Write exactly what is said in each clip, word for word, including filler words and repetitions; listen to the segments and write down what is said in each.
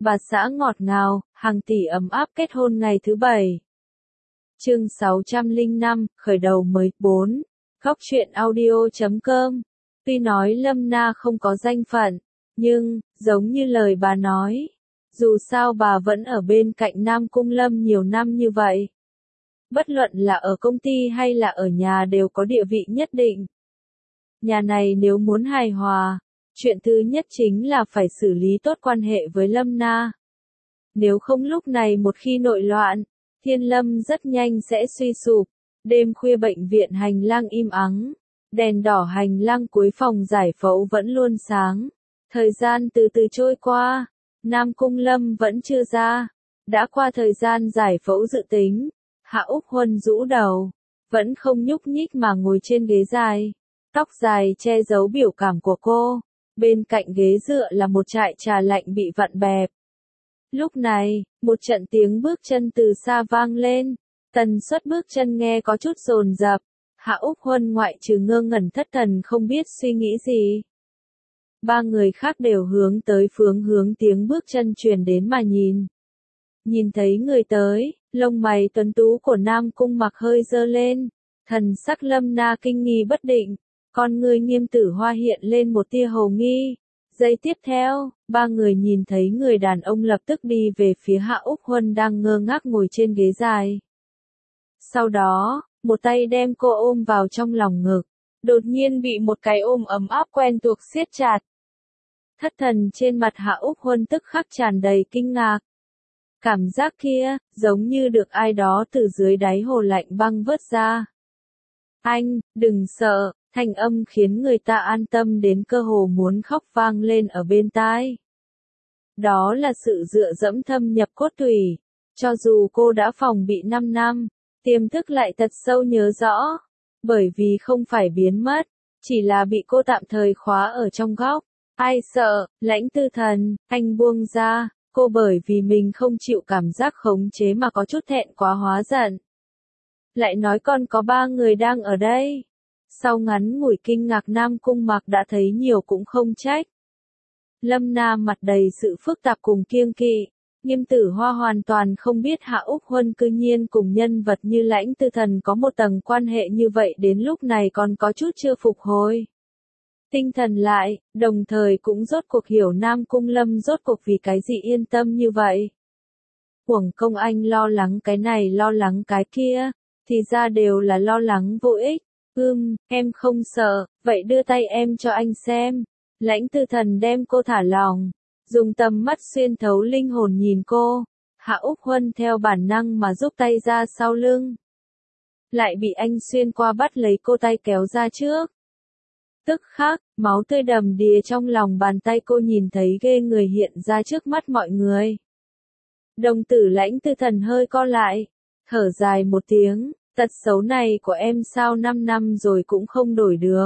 bà xã ngọt ngào, hàng tỷ ấm áp kết hôn ngày thứ bảy. Chương sáu trăm lẻ năm, khởi đầu mới, bốn. Góc truyện audio chấm com. Tuy nói Lâm Na không có danh phận, nhưng, giống như lời bà nói, dù sao bà vẫn ở bên cạnh Nam Cung Lâm nhiều năm như vậy. Bất luận là ở công ty hay là ở nhà đều có địa vị nhất định. Nhà này nếu muốn hài hòa, chuyện thứ nhất chính là phải xử lý tốt quan hệ với Lâm Na. Nếu không lúc này một khi nội loạn, Thiên Lâm rất nhanh sẽ suy sụp. Đêm khuya bệnh viện hành lang im ắng, đèn đỏ hành lang cuối phòng giải phẫu vẫn luôn sáng. Thời gian từ từ trôi qua, Nam Cung Lâm vẫn chưa ra. Đã qua thời gian giải phẫu dự tính, Hạ Úc Huân rũ đầu, vẫn không nhúc nhích mà ngồi trên ghế dài. Tóc dài che giấu biểu cảm của cô, bên cạnh ghế dựa là một chại trà lạnh bị vặn bẹp. Lúc này, một trận tiếng bước chân từ xa vang lên, tần suất bước chân nghe có chút dồn dập. Hạ Úc Huân ngoại trừ ngơ ngẩn thất thần không biết suy nghĩ gì. Ba người khác đều hướng tới phương hướng tiếng bước chân truyền đến mà nhìn. Nhìn thấy người tới, lông mày tuấn tú của Nam Cung Mặc hơi dơ lên, thần sắc Lâm Na kinh nghi bất định, con người Nghiêm Tử Hoa hiện lên một tia hồ nghi. Giây tiếp theo, ba người nhìn thấy người đàn ông lập tức đi về phía Hạ Úc Huân đang ngơ ngác ngồi trên ghế dài. Sau đó, một tay đem cô ôm vào trong lòng ngực, đột nhiên bị một cái ôm ấm áp quen thuộc siết chặt. Thất thần trên mặt Hạ Úc Huân tức khắc tràn đầy kinh ngạc. Cảm giác kia, giống như được ai đó từ dưới đáy hồ lạnh băng vớt ra. Anh, đừng sợ, thanh âm khiến người ta an tâm đến cơ hồ muốn khóc vang lên ở bên tai. Đó là sự dựa dẫm thâm nhập cốt tủy. Cho dù cô đã phòng bị năm năm, tiềm thức lại thật sâu nhớ rõ. Bởi vì không phải biến mất, chỉ là bị cô tạm thời khóa ở trong góc. Ai sợ, Lãnh Tư Thần, anh buông ra. Cô bởi vì mình không chịu cảm giác khống chế mà có chút thẹn quá hóa giận. Lại nói còn có ba người đang ở đây. Sau ngắn ngủi kinh ngạc Nam Cung Mặc đã thấy nhiều cũng không trách. Lâm Na mặt đầy sự phức tạp cùng kiêng kỵ. Nghiêm Tử Hoa hoàn toàn không biết Hạ Úc Huân cư nhiên cùng nhân vật như Lãnh Tư Thần có một tầng quan hệ như vậy, đến lúc này còn có chút chưa phục hồi tinh thần lại, đồng thời cũng rốt cuộc hiểu Nam Cung Lâm rốt cuộc vì cái gì yên tâm như vậy. Uổng công anh lo lắng cái này lo lắng cái kia, thì ra đều là lo lắng vô ích. Ưm, em không sợ, vậy đưa tay em cho anh xem. Lãnh Tư Thần đem cô thả lỏng, dùng tầm mắt xuyên thấu linh hồn nhìn cô. Hạ Úc Huân theo bản năng mà rút tay ra sau lưng. Lại bị anh xuyên qua bắt lấy cô tay kéo ra trước. Tức khắc, máu tươi đầm đìa trong lòng bàn tay cô nhìn thấy ghê người hiện ra trước mắt mọi người. Đồng tử Lãnh Tư Thần hơi co lại, thở dài một tiếng, tật xấu này của em sao năm năm rồi cũng không đổi được.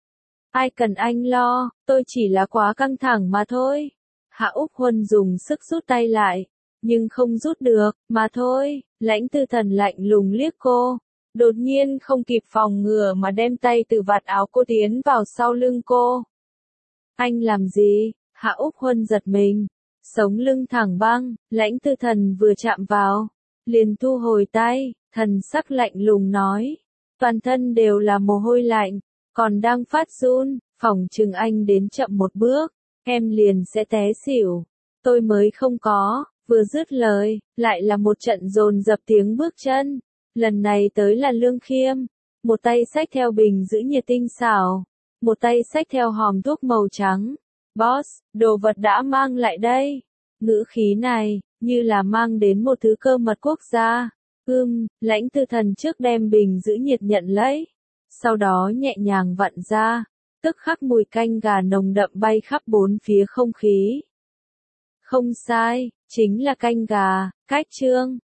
Ai cần anh lo, tôi chỉ là quá căng thẳng mà thôi. Hạ Úc Huân dùng sức rút tay lại, nhưng không rút được, mà thôi. Lãnh Tư Thần lạnh lùng liếc cô. Đột nhiên không kịp phòng ngừa mà đem tay từ vạt áo cô tiến vào sau lưng cô. Anh làm gì? Hạ Úc Huân giật mình. Sống lưng thẳng băng, Lãnh Tư Thần vừa chạm vào, liền thu hồi tay, thần sắc lạnh lùng nói. Toàn thân đều là mồ hôi lạnh, còn đang phát run, phỏng chừng anh đến chậm một bước, em liền sẽ té xỉu. Tôi mới không có, vừa dứt lời, lại là một trận dồn dập tiếng bước chân. Lần này tới là Lương Khiêm, một tay xách theo bình giữ nhiệt tinh xảo, một tay xách theo hòm thuốc màu trắng. Boss, đồ vật đã mang lại đây. Ngữ khí này, như là mang đến một thứ cơ mật quốc gia. Ưm, Lãnh Tư Thần trước đem bình giữ nhiệt nhận lấy, sau đó nhẹ nhàng vặn ra, tức khắc mùi canh gà nồng đậm bay khắp bốn phía không khí. Không sai, chính là canh gà, cách trương.